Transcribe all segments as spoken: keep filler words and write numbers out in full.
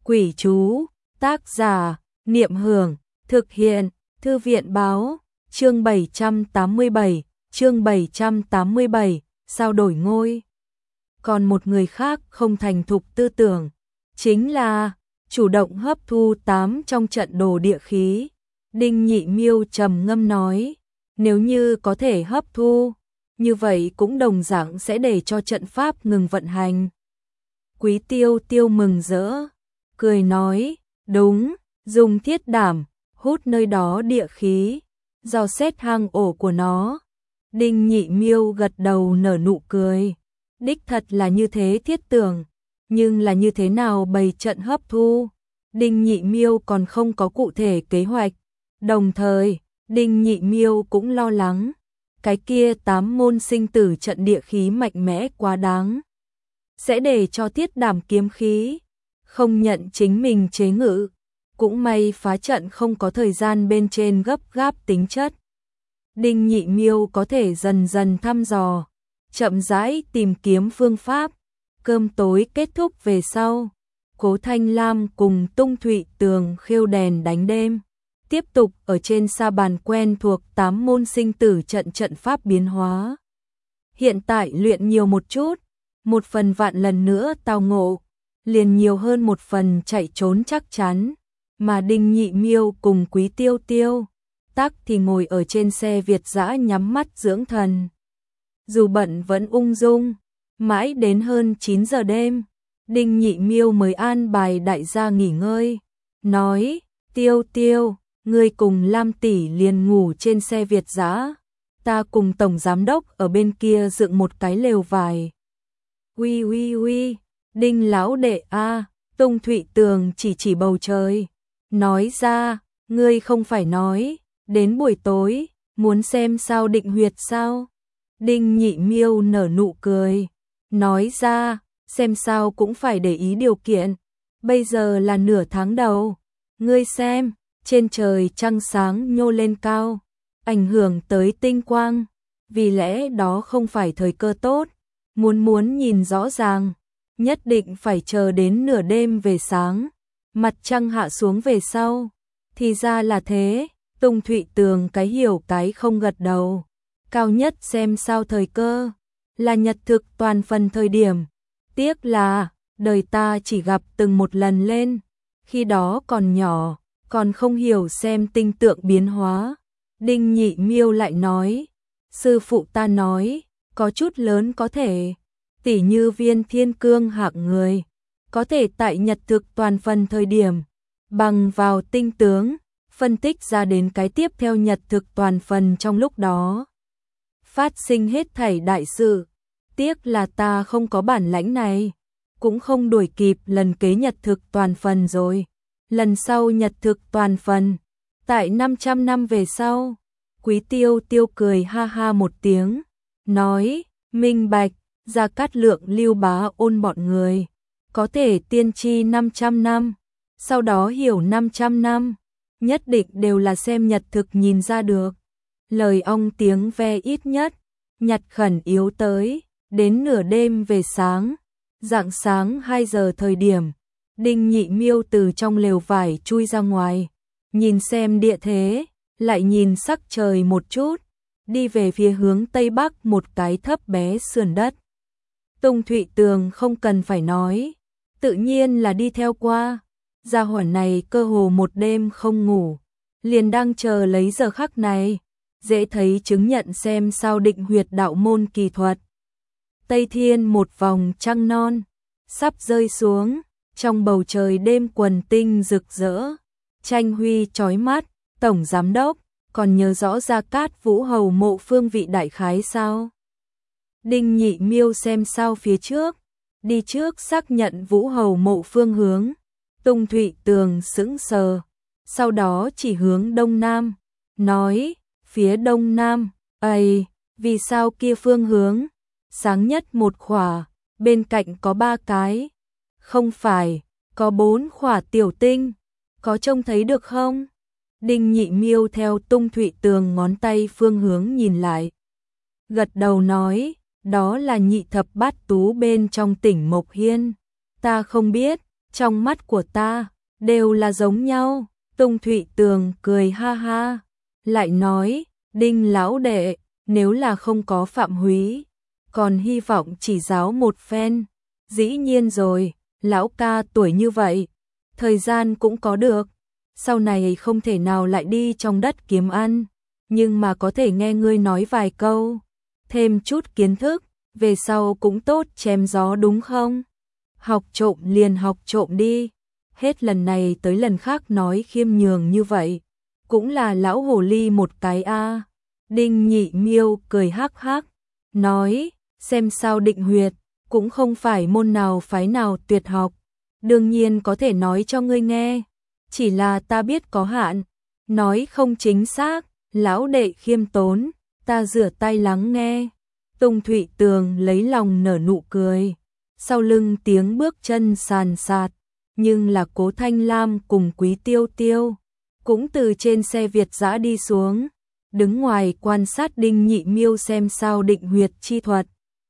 Quỷ chú, tác giả, Niệm Hưởng, thực hiện, Thư viện báo, chương bảy trăm tám mươi bảy, chương bảy trăm tám mươi bảy, sao đổi ngôi. Còn một người khác không thành thục tư tưởng, chính là chủ động hấp thu tám trong trận đồ địa khí. Đinh Nhị Miêu trầm ngâm nói, nếu như có thể hấp thu, như vậy cũng đồng dạng sẽ để cho trận pháp ngừng vận hành. Quý Tiêu Tiêu mừng rỡ, cười nói, đúng, dùng thiết đảm, hút nơi đó địa khí, dò xét hang ổ của nó. Đinh Nhị Miêu gật đầu nở nụ cười, đích thật là như thế thiết tưởng, nhưng là như thế nào bày trận hấp thu, Đinh Nhị Miêu còn không có cụ thể kế hoạch. Đồng thời, Đinh Nhị Miêu cũng lo lắng, cái kia tám môn sinh tử trận địa khí mạnh mẽ quá đáng, sẽ để cho thiết đảm kiếm khí không nhận chính mình chế ngự. Cũng may phá trận không có thời gian bên trên gấp gáp tính chất. Đinh Nhị Miêu có thể dần dần thăm dò, chậm rãi tìm kiếm phương pháp. Cơm tối kết thúc về sau, Cố Thanh Lam cùng Tung Thụy Tường khêu đèn đánh đêm, tiếp tục ở trên sa bàn quen thuộc tám môn sinh tử trận trận pháp biến hóa. Hiện tại luyện nhiều một chút, một phần vạn lần nữa tao ngộ, liền nhiều hơn một phần chạy trốn chắc chắn. Mà Đinh Nhị Miêu cùng Quý Tiêu Tiêu, tắc thì ngồi ở trên xe Việt dã nhắm mắt dưỡng thần. Dù bận vẫn ung dung, mãi đến hơn chín giờ đêm, Đinh Nhị Miêu mới an bài đại gia nghỉ ngơi, nói, Tiêu Tiêu, ngươi cùng Lam tỷ liền ngủ trên xe Việt dã, ta cùng tổng giám đốc ở bên kia dựng một cái lều vải. Uy uy uy, Đinh lão đệ a, Tung Thụy Tường chỉ chỉ bầu trời, nói ra, ngươi không phải nói, đến buổi tối, muốn xem sao định huyệt sao? Đinh Nhị Miêu nở nụ cười, nói ra, xem sao cũng phải để ý điều kiện, bây giờ là nửa tháng đầu, ngươi xem, trên trời trăng sáng nhô lên cao, ảnh hưởng tới tinh quang, vì lẽ đó không phải thời cơ tốt, muốn muốn nhìn rõ ràng, nhất định phải chờ đến nửa đêm về sáng. Mặt trăng hạ xuống về sau, thì ra là thế. Tung Thụy Tường cái hiểu cái không gật đầu. Cao nhất xem sao thời cơ, là nhật thực toàn phần thời điểm. Tiếc là, đời ta chỉ gặp từng một lần lên, khi đó còn nhỏ, còn không hiểu xem tinh tượng biến hóa. Đinh Nhị Miêu lại nói, sư phụ ta nói, có chút lớn có thể, tỉ như Viên Thiên Cương hạng người, có thể tại nhật thực toàn phần thời điểm, bằng vào tinh tướng, phân tích ra đến cái tiếp theo nhật thực toàn phần trong lúc đó. Phát sinh hết thảy đại sự, tiếc là ta không có bản lãnh này, cũng không đuổi kịp lần kế nhật thực toàn phần rồi. Lần sau nhật thực toàn phần, tại năm trăm năm về sau, Quý Tiêu Tiêu cười ha ha một tiếng, nói, minh bạch, Gia Cát Lượng Lưu Bá Ôn bọn người. Có thể tiên tri năm trăm năm, sau đó hiểu năm trăm năm, nhất định đều là xem nhật thực nhìn ra được. Lời ong tiếng ve ít nhất, nhặt khẩn yếu tới, đến nửa đêm về sáng, rạng sáng hai giờ thời điểm, Đinh Nhị Miêu từ trong lều vải chui ra ngoài, nhìn xem địa thế, lại nhìn sắc trời một chút, đi về phía hướng tây bắc một cái thấp bé sườn đất. Tung Thụy Tường không cần phải nói, tự nhiên là đi theo qua. Gia hỏa này cơ hồ một đêm không ngủ, liền đang chờ lấy giờ khắc này, dễ thấy chứng nhận xem sao định huyệt đạo môn kỳ thuật. Tây thiên một vòng trăng non, sắp rơi xuống, trong bầu trời đêm quần tinh rực rỡ, tranh huy chói mắt. Tổng giám đốc, còn nhớ rõ Gia Cát Vũ hầu mộ phương vị đại khái sao? Đinh Nhị Miêu xem sao phía trước, đi trước xác nhận Vũ hầu mộ phương hướng. Tung Thụy Tường sững sờ, sau đó chỉ hướng đông nam, nói, phía đông nam, ây, vì sao kia phương hướng, sáng nhất một khỏa, bên cạnh có ba cái, không phải, có bốn khỏa tiểu tinh, có trông thấy được không? Đinh Nhị Miêu theo Tung Thụy Tường ngón tay phương hướng nhìn lại, gật đầu nói, đó là nhị thập bát tú bên trong tỉnh Mộc Hiên, ta không biết, trong mắt của ta, đều là giống nhau. Tung Thụy Tường cười ha ha, lại nói, Đinh lão đệ, nếu là không có Phạm Húy, còn hy vọng chỉ giáo một phen. Dĩ nhiên rồi, lão ca tuổi như vậy, thời gian cũng có được, sau này không thể nào lại đi trong đất kiếm ăn, nhưng mà có thể nghe ngươi nói vài câu, thêm chút kiến thức, về sau cũng tốt chém gió đúng không? Học trộm liền học trộm đi, hết lần này tới lần khác nói khiêm nhường như vậy, cũng là lão hồ ly một cái a. Đinh Nhị Miêu cười hắc hắc, nói, xem sao định huyệt, cũng không phải môn nào phái nào tuyệt học, đương nhiên có thể nói cho ngươi nghe, chỉ là ta biết có hạn, nói không chính xác, lão đệ khiêm tốn, ta rửa tay lắng nghe. Tung Thụy Tường lấy lòng nở nụ cười, sau lưng tiếng bước chân sàn sạt, nhưng là Cố Thanh Lam cùng Quý Tiêu Tiêu cũng từ trên xe Việt dã đi xuống, đứng ngoài quan sát Đinh Nhị Miêu xem sao định huyệt chi thuật.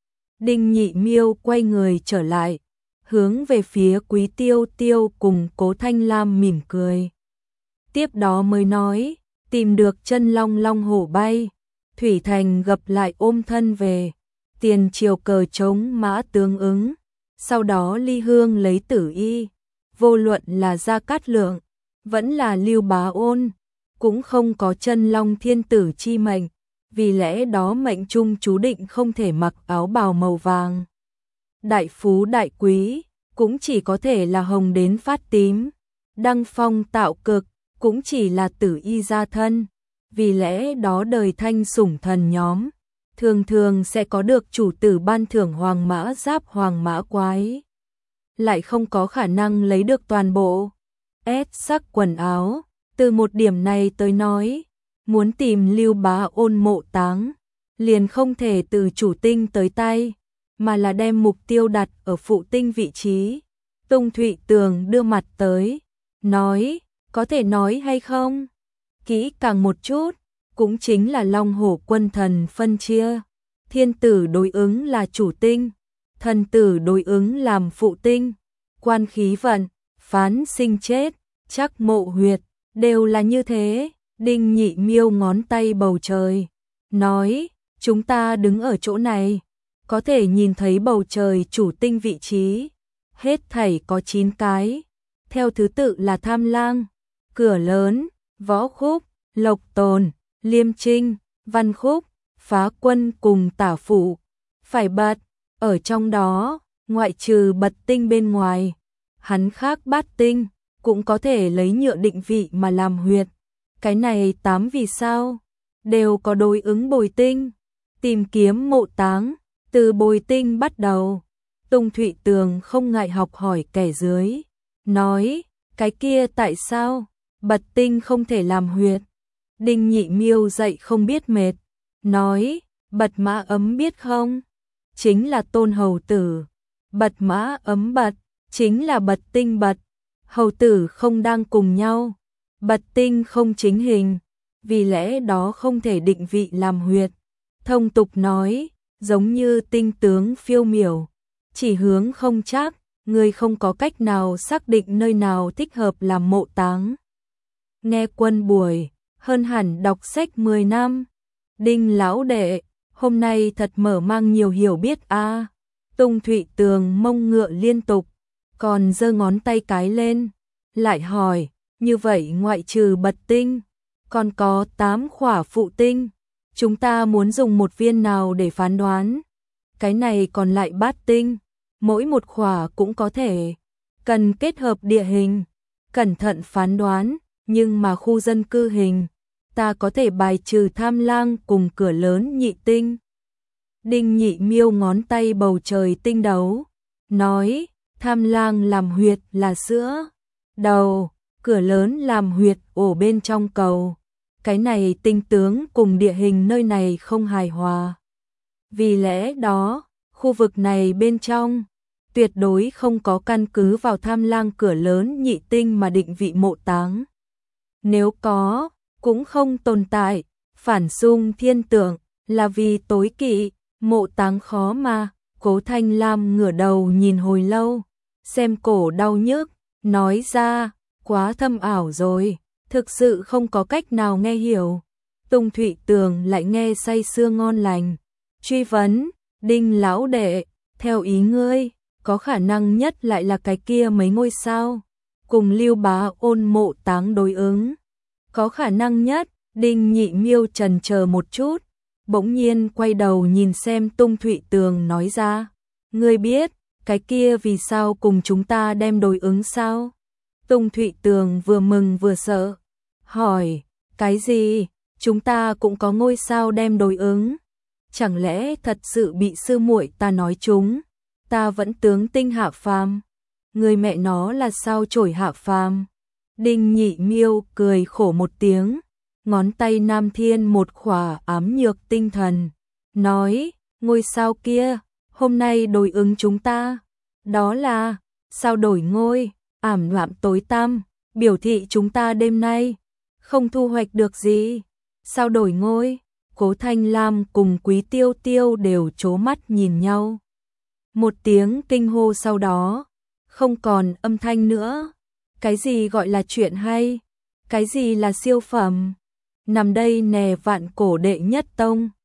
Đinh Nhị Miêu quay người trở lại, hướng về phía Quý Tiêu Tiêu cùng Cố Thanh Lam mỉm cười. Tiếp đó mới nói, tìm được chân long long hổ bay, Thủy Thành gặp lại ôm thân về, tiền triều cờ trống mã tương ứng, sau đó ly hương lấy tử y, vô luận là Gia Cát Lượng, vẫn là Lưu Bá Ôn, cũng không có chân long thiên tử chi mệnh, vì lẽ đó mệnh trung chú định không thể mặc áo bào màu vàng. Đại phú đại quý, cũng chỉ có thể là hồng đến phát tím, đăng phong tạo cực, cũng chỉ là tử y gia thân, vì lẽ đó đời thanh sủng thần nhóm, thường thường sẽ có được chủ tử ban thưởng hoàng mã giáp hoàng mã quái, lại không có khả năng lấy được toàn bộ S sắc quần áo. Từ một điểm này tới nói, muốn tìm Lưu Bá Ôn mộ táng, liền không thể từ chủ tinh tới tay, mà là đem mục tiêu đặt ở phụ tinh vị trí. Tung Thụy Tường đưa mặt tới, nói, có thể nói hay không? Kỹ càng một chút, cũng chính là long hổ quân thần phân chia, thiên tử đối ứng là chủ tinh, thần tử đối ứng làm phụ tinh, quan khí vận, phán sinh chết, chắc mộ huyệt, đều là như thế. Đinh Nhị Miêu ngón tay bầu trời, nói, chúng ta đứng ở chỗ này, có thể nhìn thấy bầu trời chủ tinh vị trí, hết thảy có chín cái, theo thứ tự là Tham Lang, Cửa Lớn, Võ Khúc, Lộc Tồn, Liêm Trinh, Văn Khúc, Phá Quân cùng Tả Phụ. Phải bật, ở trong đó, ngoại trừ bật tinh bên ngoài, hắn khác bát tinh, cũng có thể lấy nhựa định vị mà làm huyệt. Cái này tám vì sao, đều có đối ứng bồi tinh, tìm kiếm mộ táng, từ bồi tinh bắt đầu. Tung Thụy Tường không ngại học hỏi kẻ dưới, nói, cái kia tại sao, bật tinh không thể làm huyệt. Đinh Nhị Miêu dậy không biết mệt, nói, bật mã ấm biết không, chính là tôn hầu tử, bật mã ấm bật, chính là bật tinh bật, hầu tử không đang cùng nhau, bật tinh không chính hình, vì lẽ đó không thể định vị làm huyệt. Thông tục nói, giống như tinh tướng phiêu miểu, chỉ hướng không chắc, người không có cách nào xác định nơi nào thích hợp làm mộ táng. Nghe Quân buổi, hơn hẳn đọc sách mười năm. Đinh lão đệ, hôm nay thật mở mang nhiều hiểu biết a. À. Tung Thụy Tường mông ngựa liên tục, còn giơ ngón tay cái lên, lại hỏi, như vậy ngoại trừ bật tinh, còn có tám khỏa phụ tinh, chúng ta muốn dùng một viên nào để phán đoán? Cái này còn lại bát tinh, mỗi một khỏa cũng có thể, cần kết hợp địa hình, cẩn thận phán đoán, nhưng mà khu dân cư hình, ta có thể bài trừ Tham Lang cùng Cửa Lớn nhị tinh. Đinh Nhị Miêu ngón tay bầu trời tinh đấu, nói, Tham Lang làm huyệt là sữa đầu, Cửa Lớn làm huyệt ổ bên trong cầu. Cái này tinh tướng cùng địa hình nơi này không hài hòa. Vì lẽ đó, khu vực này bên trong, tuyệt đối không có căn cứ vào Tham Lang Cửa Lớn nhị tinh mà định vị mộ táng. Nếu có, cũng không tồn tại, phản xung thiên tượng, là vì tối kỵ, mộ táng khó mà. Cố Thanh Lam ngửa đầu nhìn hồi lâu, xem cổ đau nhức, nói ra, quá thâm ảo rồi, thực sự không có cách nào nghe hiểu. Tùng Thụy Tường lại nghe say sưa ngon lành, truy vấn, Đinh lão đệ, theo ý ngươi, có khả năng nhất lại là cái kia mấy ngôi sao, cùng Lưu Bá Ôn mộ táng đối ứng. Có khả năng nhất, Đinh Nhị Miêu trần chờ một chút, bỗng nhiên quay đầu nhìn xem Tùng Thụy Tường nói ra, ngươi biết, cái kia vì sao cùng chúng ta đem đối ứng sao? Tùng Thụy Tường vừa mừng vừa sợ, hỏi, cái gì, chúng ta cũng có ngôi sao đem đối ứng? Chẳng lẽ thật sự bị sư muội ta nói chúng, ta vẫn tướng tinh hạ phàm, người mẹ nó là sao chổi hạ phàm? Đinh Nhị Miêu cười khổ một tiếng, ngón tay Nam Thiên một khỏa ám nhược tinh thần, nói, ngôi sao kia, hôm nay đối ứng chúng ta, đó là, sao đổi ngôi, ảm đạm tối tăm, biểu thị chúng ta đêm nay, không thu hoạch được gì, sao đổi ngôi, Cố Thanh Lam cùng Quý Tiêu Tiêu đều trố mắt nhìn nhau. Một tiếng kinh hô sau đó, không còn âm thanh nữa, cái gì gọi là chuyện hay, cái gì là siêu phẩm, nằm đây nè vạn cổ đệ nhất tông.